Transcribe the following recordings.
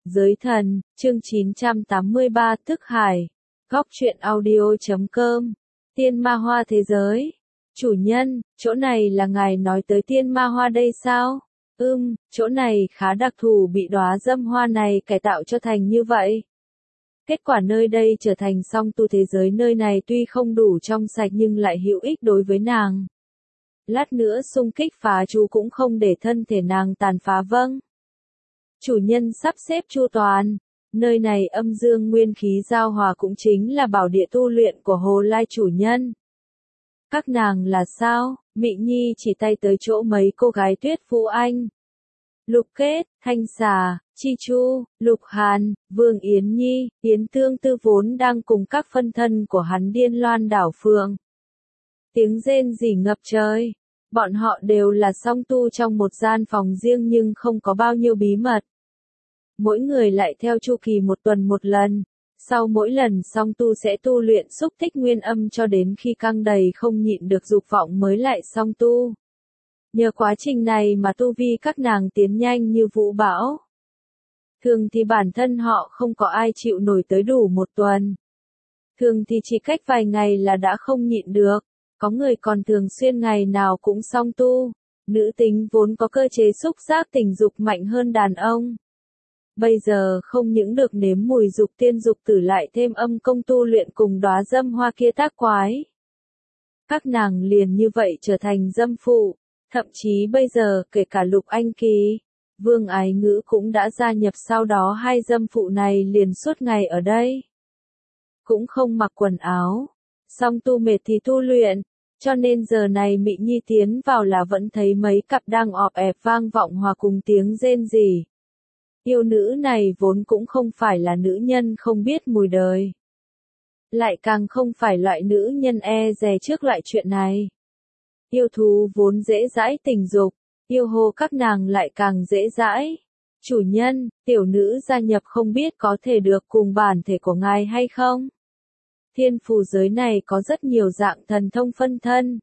Giới thần, chương 983 Thức Hải. Góc truyện audio.com. Tiên ma hoa thế giới. Chủ nhân, chỗ này là ngài nói tới tiên ma hoa đây sao? Chỗ này khá đặc thù, bị đóa dâm hoa này cải tạo cho thành như vậy. Kết quả nơi đây trở thành song tu thế giới, nơi này tuy không đủ trong sạch nhưng lại hữu ích đối với nàng. Lát nữa xung kích phá chú cũng không để thân thể nàng tàn phá. Vâng. Chủ nhân sắp xếp chu toàn. Nơi này âm dương nguyên khí giao hòa, cũng chính là bảo địa tu luyện của Hồ Lai chủ nhân. Các nàng là sao? Mị Nhi chỉ tay tới chỗ mấy cô gái Tuyết Phú Anh, Lục Kết, Thanh Xà, Chi Chu, Lục Hàn, Vương Yến Nhi, Yến Tương Tư vốn đang cùng các phân thân của hắn điên loan đảo phượng. Tiếng rên rỉ ngập trời. Bọn họ đều là song tu trong một gian phòng riêng nhưng không có bao nhiêu bí mật. Mỗi người lại theo chu kỳ một tuần một lần. Sau mỗi lần song tu sẽ tu luyện xúc tích nguyên âm cho đến khi căng đầy không nhịn được dục vọng mới lại song tu. Nhờ quá trình này mà tu vi các nàng tiến nhanh như vũ bão. Thường thì bản thân họ không có ai chịu nổi tới đủ một tuần. Thường thì chỉ cách vài ngày là đã không nhịn được. Có người còn thường xuyên ngày nào cũng song tu. Nữ tính vốn có cơ chế xúc giác tình dục mạnh hơn đàn ông. Bây giờ không những được nếm mùi dục tiên dục tử, lại thêm âm công tu luyện cùng đóa dâm hoa kia tác quái. Các nàng liền như vậy trở thành dâm phụ. Thậm chí bây giờ kể cả Lục Anh Kỳ, Vương Ái Ngữ cũng đã gia nhập, sau đó hai dâm phụ này liền suốt ngày ở đây. Cũng không mặc quần áo. Song tu mệt thì tu luyện, cho nên giờ này Mị Nhi tiến vào là vẫn thấy mấy cặp đang ọp ẹp vang vọng hòa cùng tiếng rên rỉ. Yêu nữ này vốn cũng không phải là nữ nhân không biết mùi đời. Lại càng không phải loại nữ nhân e dè trước loại chuyện này. Yêu thú vốn dễ dãi tình dục, yêu hồ các nàng lại càng dễ dãi. Chủ nhân, tiểu nữ gia nhập không biết có thể được cùng bản thể của ngài hay không? Thiên phù giới này có rất nhiều dạng thần thông phân thân.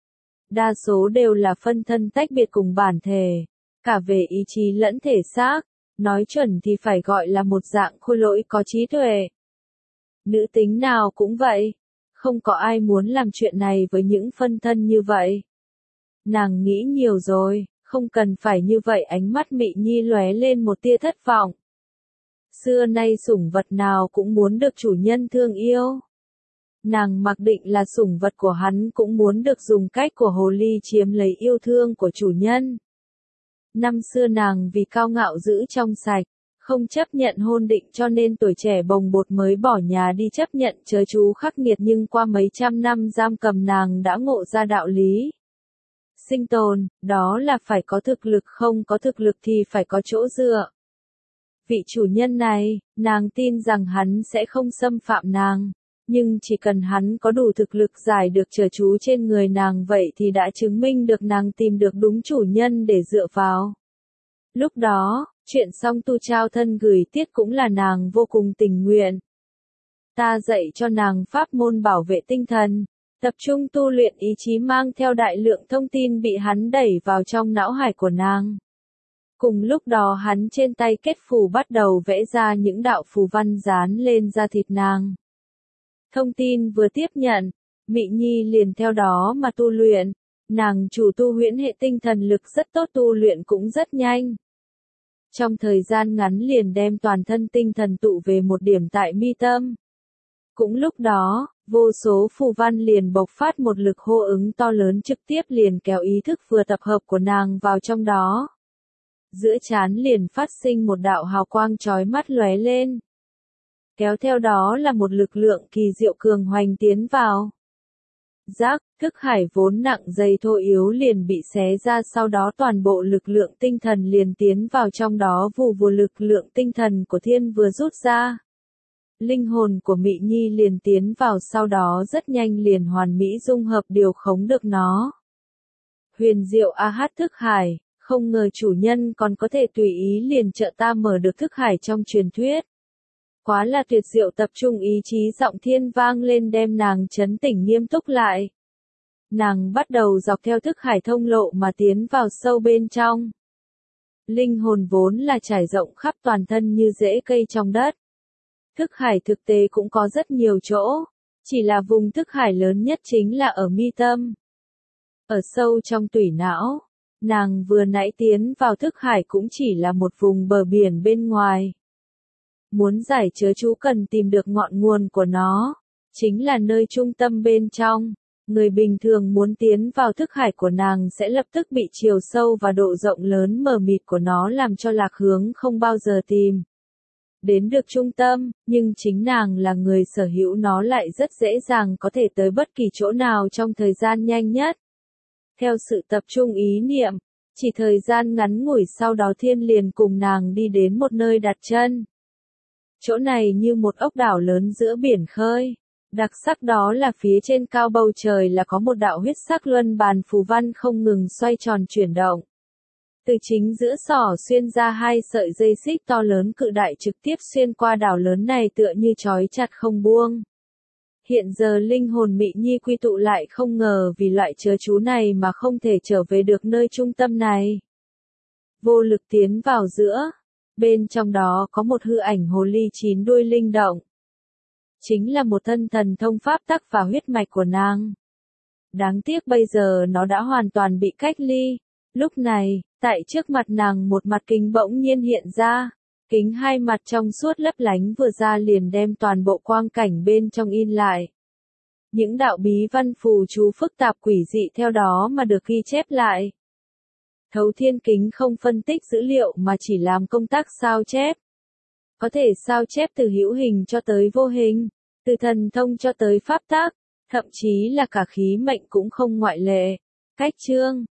Đa số đều là phân thân tách biệt cùng bản thể, cả về ý chí lẫn thể xác, nói chuẩn thì phải gọi là một dạng khôi lỗi có trí tuệ. Nữ tính nào cũng vậy, không có ai muốn làm chuyện này với những phân thân như vậy. Nàng nghĩ nhiều rồi, không cần phải như vậy. Ánh mắt Mị Nhi lóe lên một tia thất vọng. Xưa nay sủng vật nào cũng muốn được chủ nhân thương yêu. Nàng mặc định là sủng vật của hắn cũng muốn được dùng cách của hồ ly chiếm lấy yêu thương của chủ nhân. Năm xưa nàng vì cao ngạo giữ trong sạch, không chấp nhận hôn định, cho nên tuổi trẻ bồng bột mới bỏ nhà đi chấp nhận chớ chú khắc nghiệt, nhưng qua mấy trăm năm giam cầm nàng đã ngộ ra đạo lý. Sinh tồn, đó là phải có thực lực, không có thực lực thì phải có chỗ dựa. Vị chủ nhân này, nàng tin rằng hắn sẽ không xâm phạm nàng. Nhưng chỉ cần hắn có đủ thực lực giải được chớ chú trên người nàng, vậy thì đã chứng minh được nàng tìm được đúng chủ nhân để dựa vào. Lúc đó, chuyện song tu trao thân gửi tiết cũng là nàng vô cùng tình nguyện. Ta dạy cho nàng pháp môn bảo vệ tinh thần, tập trung tu luyện ý chí, mang theo đại lượng thông tin bị hắn đẩy vào trong não hải của nàng. Cùng lúc đó hắn trên tay kết phù bắt đầu vẽ ra những đạo phù văn dán lên da thịt nàng. Thông tin vừa tiếp nhận, Mị Nhi liền theo đó mà tu luyện. Nàng chủ tu huyễn hệ tinh thần lực rất tốt, tu luyện cũng rất nhanh. Trong thời gian ngắn liền đem toàn thân tinh thần tụ về một điểm tại mi tâm. Cũng lúc đó, vô số phù văn liền bộc phát một lực hô ứng to lớn, trực tiếp liền kéo ý thức vừa tập hợp của nàng vào trong đó. Giữa trán liền phát sinh một đạo hào quang chói mắt lóe lên. Kéo theo đó là một lực lượng kỳ diệu cường hoành tiến vào. Giác, thức hải vốn nặng dày thô yếu liền bị xé ra, sau đó toàn bộ lực lượng tinh thần liền tiến vào trong đó. Vù vù, lực lượng tinh thần của thiên vừa rút ra. Linh hồn của Mị Nhi liền tiến vào, sau đó rất nhanh liền hoàn mỹ dung hợp điều khống được nó. Huyền diệu a hát thức hải, không ngờ chủ nhân còn có thể tùy ý liền trợ ta mở được thức hải trong truyền thuyết. Quá là tuyệt diệu. Tập trung ý chí, giọng thiên vang lên đem nàng trấn tỉnh nghiêm túc lại. Nàng bắt đầu dọc theo thức hải thông lộ mà tiến vào sâu bên trong. Linh hồn vốn là trải rộng khắp toàn thân như rễ cây trong đất. Thức hải thực tế cũng có rất nhiều chỗ, chỉ là vùng thức hải lớn nhất chính là ở mi tâm. Ở sâu trong tủy não, nàng vừa nãy tiến vào thức hải cũng chỉ là một vùng bờ biển bên ngoài. Muốn giải chứa chú cần tìm được ngọn nguồn của nó, chính là nơi trung tâm bên trong. Người bình thường muốn tiến vào thức hải của nàng sẽ lập tức bị chiều sâu và độ rộng lớn mờ mịt của nó làm cho lạc hướng không bao giờ tìm đến được trung tâm, nhưng chính nàng là người sở hữu nó lại rất dễ dàng có thể tới bất kỳ chỗ nào trong thời gian nhanh nhất. Theo sự tập trung ý niệm, chỉ thời gian ngắn ngủi sau đó thiên liền cùng nàng đi đến một nơi đặt chân. Chỗ này như một ốc đảo lớn giữa biển khơi. Đặc sắc đó là phía trên cao bầu trời là có một đạo huyết sắc luân bàn phù văn không ngừng xoay tròn chuyển động. Từ chính giữa xỏ xuyên ra hai sợi dây xích to lớn cự đại trực tiếp xuyên qua đảo lớn này tựa như trói chặt không buông. Hiện giờ linh hồn Mị Nhi quy tụ lại không ngờ vì loại chớ chú này mà không thể trở về được nơi trung tâm này. Vô lực tiến vào giữa, bên trong đó có một hư ảnh hồ ly 9 đuôi linh động. Chính là một thân thần thông pháp tắc và huyết mạch của nàng. Đáng tiếc bây giờ nó đã hoàn toàn bị cách ly. Lúc này, tại trước mặt nàng một mặt kính bỗng nhiên hiện ra. Kính hai mặt trong suốt lấp lánh vừa ra liền đem toàn bộ quang cảnh bên trong in lại. Những đạo bí văn phù chú phức tạp quỷ dị theo đó mà được ghi chép lại. Thấu thiên kính không phân tích dữ liệu mà chỉ làm công tác sao chép. Có thể sao chép từ hữu hình cho tới vô hình, từ thần thông cho tới pháp tắc, thậm chí là cả khí mệnh cũng không ngoại lệ. Cách chương